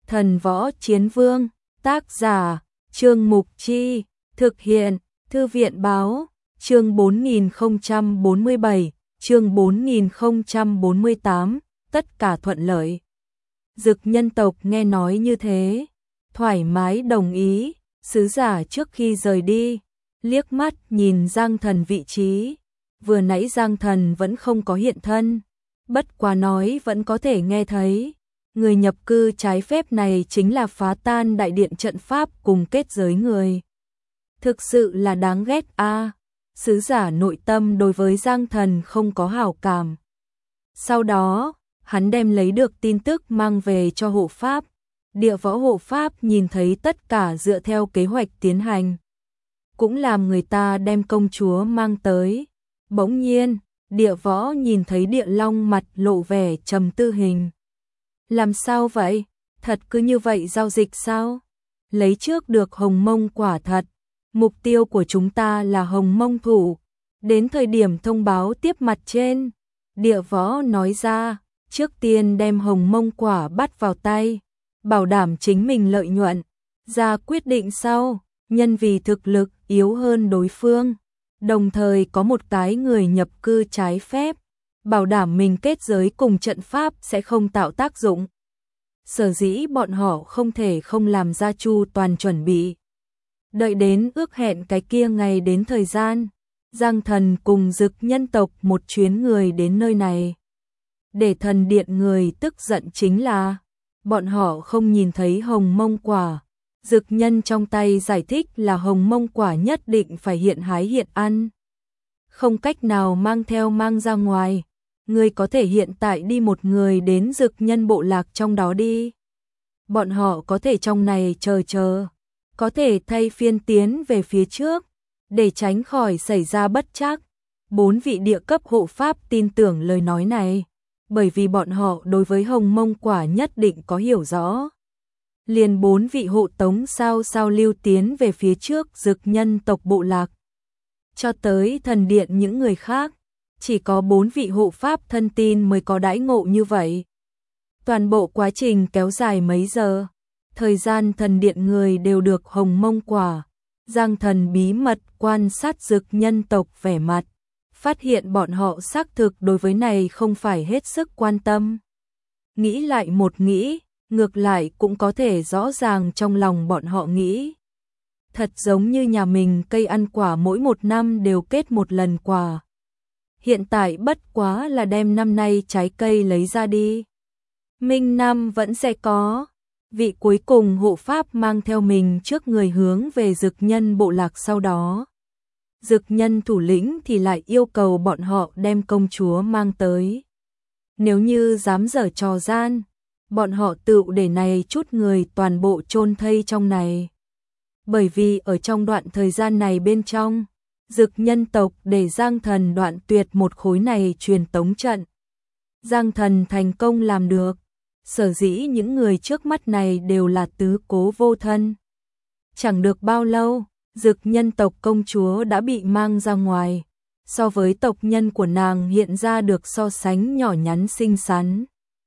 Thần Võ Chiến Vương, tác giả, Trương Mục Chi, thực hiện, Thư viện Báo, chương 4047, chương 4048, tất cả thuận lợi. Dực nhân tộc nghe nói như thế, thoải mái đồng ý, sứ giả trước khi rời đi, liếc mắt nhìn Giang Thần vị trí, vừa nãy Giang Thần vẫn không có hiện thân, bất quá nói vẫn có thể nghe thấy. Người nhập cư trái phép này chính là phá tan đại điện trận pháp cùng kết giới người. Thực sự là đáng ghét a. Sứ giả nội tâm đối với Giang Thần không có hảo cảm. Sau đó, hắn đem lấy được tin tức mang về cho hộ pháp. Địa Võ hộ pháp nhìn thấy tất cả dựa theo kế hoạch tiến hành. Cũng làm người ta đem công chúa mang tới. Bỗng nhiên, Địa Võ nhìn thấy Địa Long mặt lộ vẻ trầm tư hình. Làm sao vậy? Thật cứ như vậy giao dịch sao? Lấy trước được hồng mông quả thật. Mục tiêu của chúng ta là hồng mông thủ. Đến thời điểm thông báo tiếp mặt trên, Địa Võ nói ra, trước tiên đem hồng mông quả bắt vào tay, bảo đảm chính mình lợi nhuận. Ra quyết định sau, nhân vì thực lực yếu hơn đối phương, đồng thời có một cái người nhập cư trái phép, bảo đảm mình kết giới cùng trận pháp sẽ không tạo tác dụng. Sở dĩ bọn họ không thể không làm ra chu toàn chuẩn bị. Đợi đến ước hẹn cái kia ngày đến thời gian, Giang Thần cùng Dực nhân tộc một chuyến người đến nơi này. Để thần điện người tức giận chính là, bọn họ không nhìn thấy hồng mông quả. Dực nhân trong tay giải thích là hồng mông quả nhất định phải hiện hái hiện ăn. Không cách nào mang theo mang ra ngoài. Người có thể hiện tại đi một người đến Dực nhân bộ lạc trong đó đi. Bọn họ có thể trong này chờ. Có thể thay phiên tiến về phía trước, để tránh khỏi xảy ra bất trắc. 4 vị địa cấp hộ pháp tin tưởng lời nói này, bởi vì bọn họ đối với hồng mông quả nhất định có hiểu rõ. Liền 4 vị hộ tống sao lưu tiến về phía trước Dực nhân tộc bộ lạc. Cho tới thần điện những người khác, chỉ có 4 vị hộ pháp thân tin mới có đãi ngộ như vậy. Toàn bộ quá trình kéo dài mấy giờ, thời gian thần điện người đều được hồng mông quả. Giang Thần bí mật quan sát Dực nhân tộc vẻ mặt, phát hiện bọn họ xác thực đối với này không phải hết sức quan tâm. Nghĩ lại một nghĩ, ngược lại cũng có thể rõ ràng trong lòng bọn họ nghĩ. Thật giống như nhà mình cây ăn quả mỗi một năm đều kết một lần quả. Hiện tại bất quá là đem năm nay trái cây lấy ra đi. Minh năm vẫn sẽ có. Vị cuối cùng hộ pháp mang theo mình trước người hướng về Dực nhân bộ lạc sau đó. Dực nhân thủ lĩnh thì lại yêu cầu bọn họ đem công chúa mang tới. Nếu như dám dở trò gian, bọn họ tự để này chút người toàn bộ chôn thây trong này. Bởi vì ở trong đoạn thời gian này bên trong, Dực nhân tộc để Giang Thần đoạn tuyệt một khối này truyền tống trận. Giang Thần thành công làm được, sở dĩ những người trước mắt này đều là tứ cố vô thân. Chẳng được bao lâu, Dực nhân tộc công chúa đã bị mang ra ngoài, so với tộc nhân của nàng hiện ra được so sánh nhỏ nhắn xinh xắn.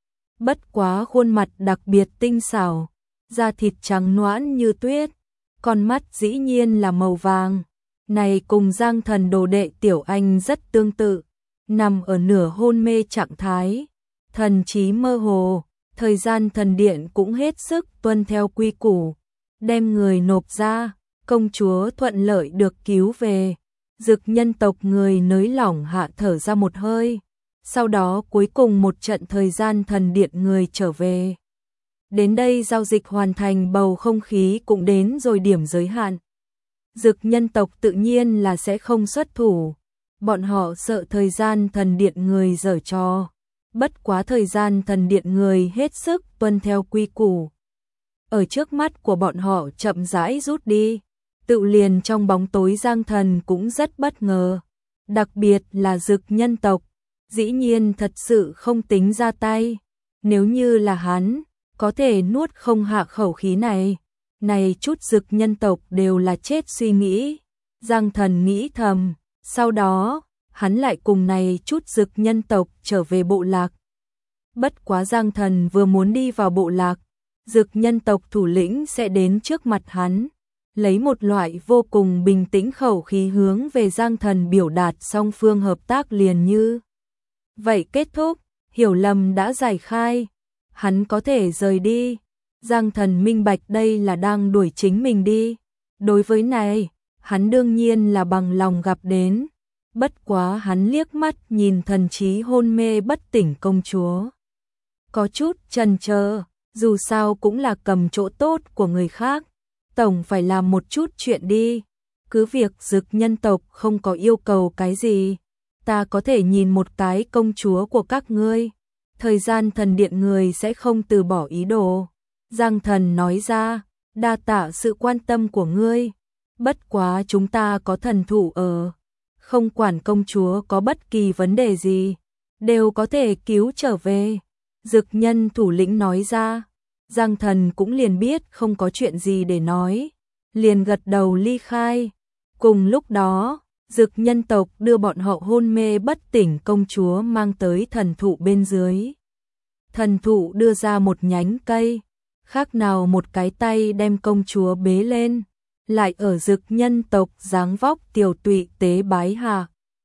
Bất quá khuôn mặt đặc biệt tinh xảo, da thịt trắng nõn như tuyết, con mắt dĩ nhiên là màu vàng. Này cùng Giang Thần đồ đệ Tiểu Anh rất tương tự, nằm ở nửa hôn mê trạng thái, thần trí mơ hồ, thời gian thần điện cũng hết sức tuân theo quy củ, đem người nộp ra, công chúa thuận lợi được cứu về. Dực nhân tộc người nới lỏng hạ thở ra một hơi, sau đó cuối cùng một trận thời gian thần điện người trở về. Đến đây giao dịch hoàn thành, bầu không khí cũng đến rồi điểm giới hạn. Dực nhân tộc tự nhiên là sẽ không xuất thủ, bọn họ sợ thời gian thần điện người giở trò. Bất quá thời gian thần điện người hết sức tuân theo quy củ. Ở trước mắt của bọn họ chậm rãi rút đi, tự liền trong bóng tối Giang Thần cũng rất bất ngờ. Đặc biệt là Dực nhân tộc, dĩ nhiên thật sự không tính ra tay. Nếu như là hắn, có thể nuốt không hạ khẩu khí này. Này chút Dực nhân tộc đều là chết suy nghĩ. Giang Thần nghĩ thầm, sau đó, hắn lại cùng này chút Dực nhân tộc trở về bộ lạc. Bất quá Giang Thần vừa muốn đi vào bộ lạc, Dực nhân tộc thủ lĩnh sẽ đến trước mặt hắn, lấy một loại vô cùng bình tĩnh khẩu khí hướng về Giang Thần biểu đạt song phương hợp tác liền như vậy kết thúc, hiểu lầm đã giải khai, hắn có thể rời đi. Giang Thần minh bạch đây là đang đuổi chính mình đi. Đối với này, hắn đương nhiên là bằng lòng gặp đến. Bất quá hắn liếc mắt nhìn thần trí hôn mê bất tỉnh công chúa. Có chút chần chờ, dù sao cũng là cầm chỗ tốt của người khác. Tổng phải làm một chút chuyện đi. Cứ việc Dực nhân tộc không có yêu cầu cái gì. Ta có thể nhìn một cái công chúa của các ngươi. Thời gian thần điện người sẽ không từ bỏ ý đồ. Giang Thần nói ra, đa tạ sự quan tâm của ngươi. Bất quá chúng ta có thần thủ ở. Không quản công chúa có bất kỳ vấn đề gì, đều có thể cứu trở về. Dực nhân thủ lĩnh nói ra. Giang Thần cũng liền biết không có chuyện gì để nói. Liền gật đầu ly khai. Cùng lúc đó, Dực nhân tộc đưa bọn họ hôn mê bất tỉnh công chúa mang tới thần thụ bên dưới. Thần thụ đưa ra một nhánh cây, khác nào một cái tay đem công chúa bế lên, lại ở Dực nhân tộc dáng vóc tiểu tụy tế bái hạ.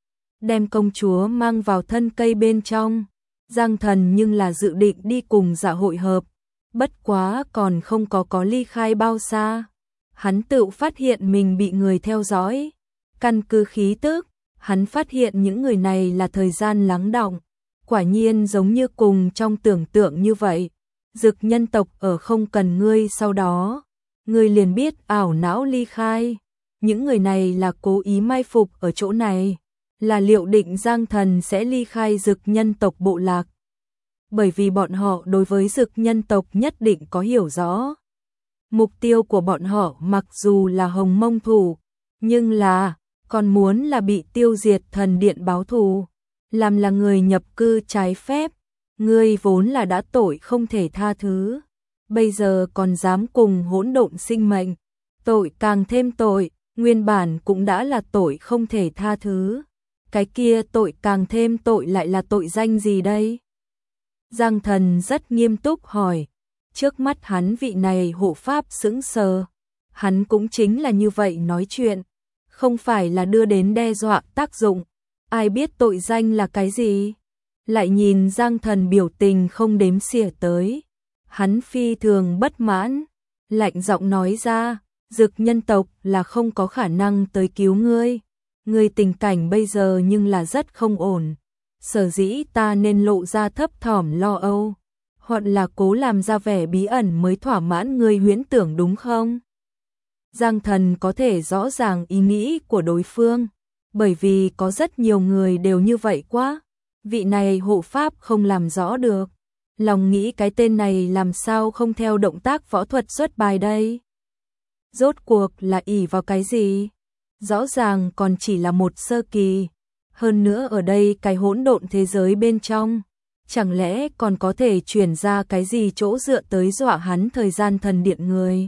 Đem công chúa mang vào thân cây bên trong, Giang Thần nhưng là dự định đi cùng dạ hội hợp, bất quá còn không có ly khai bao xa. Hắn tự phát hiện mình bị người theo dõi. Căn cứ khí tức, hắn phát hiện những người này là thời gian lắng đọng, quả nhiên giống như cùng trong tưởng tượng như vậy. Dực nhân tộc ở không cần ngươi sau đó, ngươi liền biết ảo não ly khai. Những người này là cố ý mai phục ở chỗ này, là liệu định Giang Thần sẽ ly khai Dực nhân tộc bộ lạc. Bởi vì bọn họ đối với Dực nhân tộc nhất định có hiểu rõ. Mục tiêu của bọn họ mặc dù là Hồng Mông Thủ, nhưng là còn muốn là bị tiêu diệt thần điện báo thù, làm là người nhập cư trái phép, ngươi vốn là đã tội không thể tha thứ, bây giờ còn dám cùng hỗn độn sinh mệnh, tội càng thêm tội, nguyên bản cũng đã là tội không thể tha thứ, cái kia tội càng thêm tội lại là tội danh gì đây? Giang Thần rất nghiêm túc hỏi, trước mắt hắn vị này hộ pháp sững sờ, hắn cũng chính là như vậy nói chuyện. Không phải là đưa đến đe dọa tác dụng, ai biết tội danh là cái gì. Lại nhìn Giang Thần biểu tình không đếm xỉa tới. Hắn phi thường bất mãn, lạnh giọng nói ra, Dực nhân tộc là không có khả năng tới cứu ngươi. Ngươi tình cảnh bây giờ nhưng là rất không ổn. Sở dĩ ta nên lộ ra thấp thỏm lo âu, hoặc là cố làm ra vẻ bí ẩn mới thỏa mãn ngươi huyễn tưởng đúng không? Giang Thần có thể rõ ràng ý nghĩ của đối phương, bởi vì có rất nhiều người đều như vậy quá. Vị này hộ pháp không làm rõ được, lòng nghĩ cái tên này làm sao không theo động tác võ thuật xuất bài đây. Rốt cuộc là ỷ vào cái gì? Rõ ràng còn chỉ là một sơ kỳ, hơn nữa ở đây cái hỗn độn thế giới bên trong, chẳng lẽ còn có thể chuyển ra cái gì chỗ dựa tới dọa hắn thời gian thần điện người.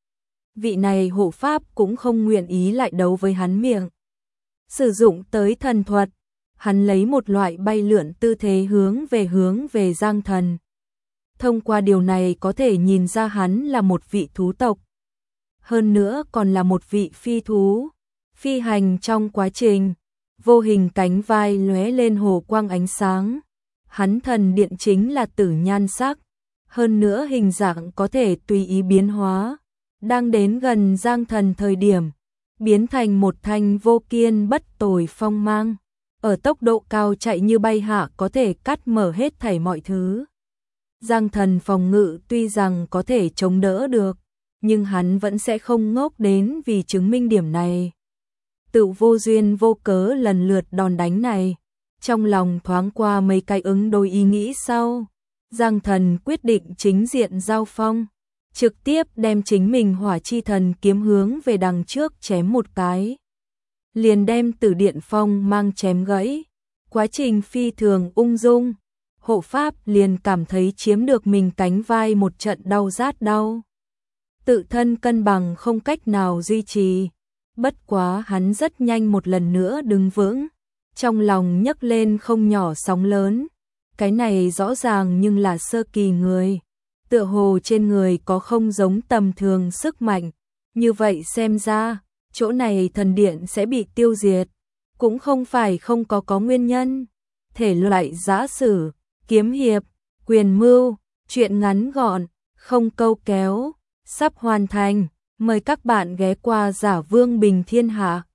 Vị này hộ pháp cũng không nguyện ý lại đấu với hắn miệng. Sử dụng tới thần thuật, hắn lấy một loại bay lượn tư thế hướng về Giang Thần. Thông qua điều này có thể nhìn ra hắn là một vị thú tộc. Hơn nữa còn là một vị phi thú. Phi hành trong quá trình, vô hình cánh vai lóe lên hồ quang ánh sáng. Hắn thần điện chính là tử nhan sắc. Hơn nữa hình dạng có thể tùy ý biến hóa. Đang đến gần Giang Thần thời điểm, biến thành một thanh vô kiên bất tồi phong mang, ở tốc độ cao chạy như bay hạ có thể cắt mở hết thảy mọi thứ. Giang Thần phòng ngự tuy rằng có thể chống đỡ được, nhưng hắn vẫn sẽ không ngốc đến vì chứng minh điểm này. Tự vô duyên vô cớ lần lượt đòn đánh này, trong lòng thoáng qua mấy cái ứng đối ý nghĩ sau, Giang Thần quyết định chính diện giao phong. Trực tiếp đem chính mình hỏa chi thần kiếm hướng về đằng trước chém một cái. Liền đem Tử Điện Phong mang chém gãy. Quá trình phi thường ung dung. Hộ pháp liền cảm thấy chiếm được mình cánh vai một trận đau rát đau. Tự thân cân bằng không cách nào duy trì. Bất quá hắn rất nhanh một lần nữa đứng vững. Trong lòng nhấc lên không nhỏ sóng lớn. Cái này rõ ràng nhưng là sơ kỳ người. tựa hồ trên người có không giống tầm thường sức mạnh, như vậy xem ra, chỗ này thần điện sẽ bị tiêu diệt, cũng không phải không có nguyên nhân. Thể loại giã sử, kiếm hiệp, quyền mưu, truyện ngắn gọn, không câu kéo, sắp hoàn thành, mời các bạn ghé qua Giả Vương Bình Thiên Hạ.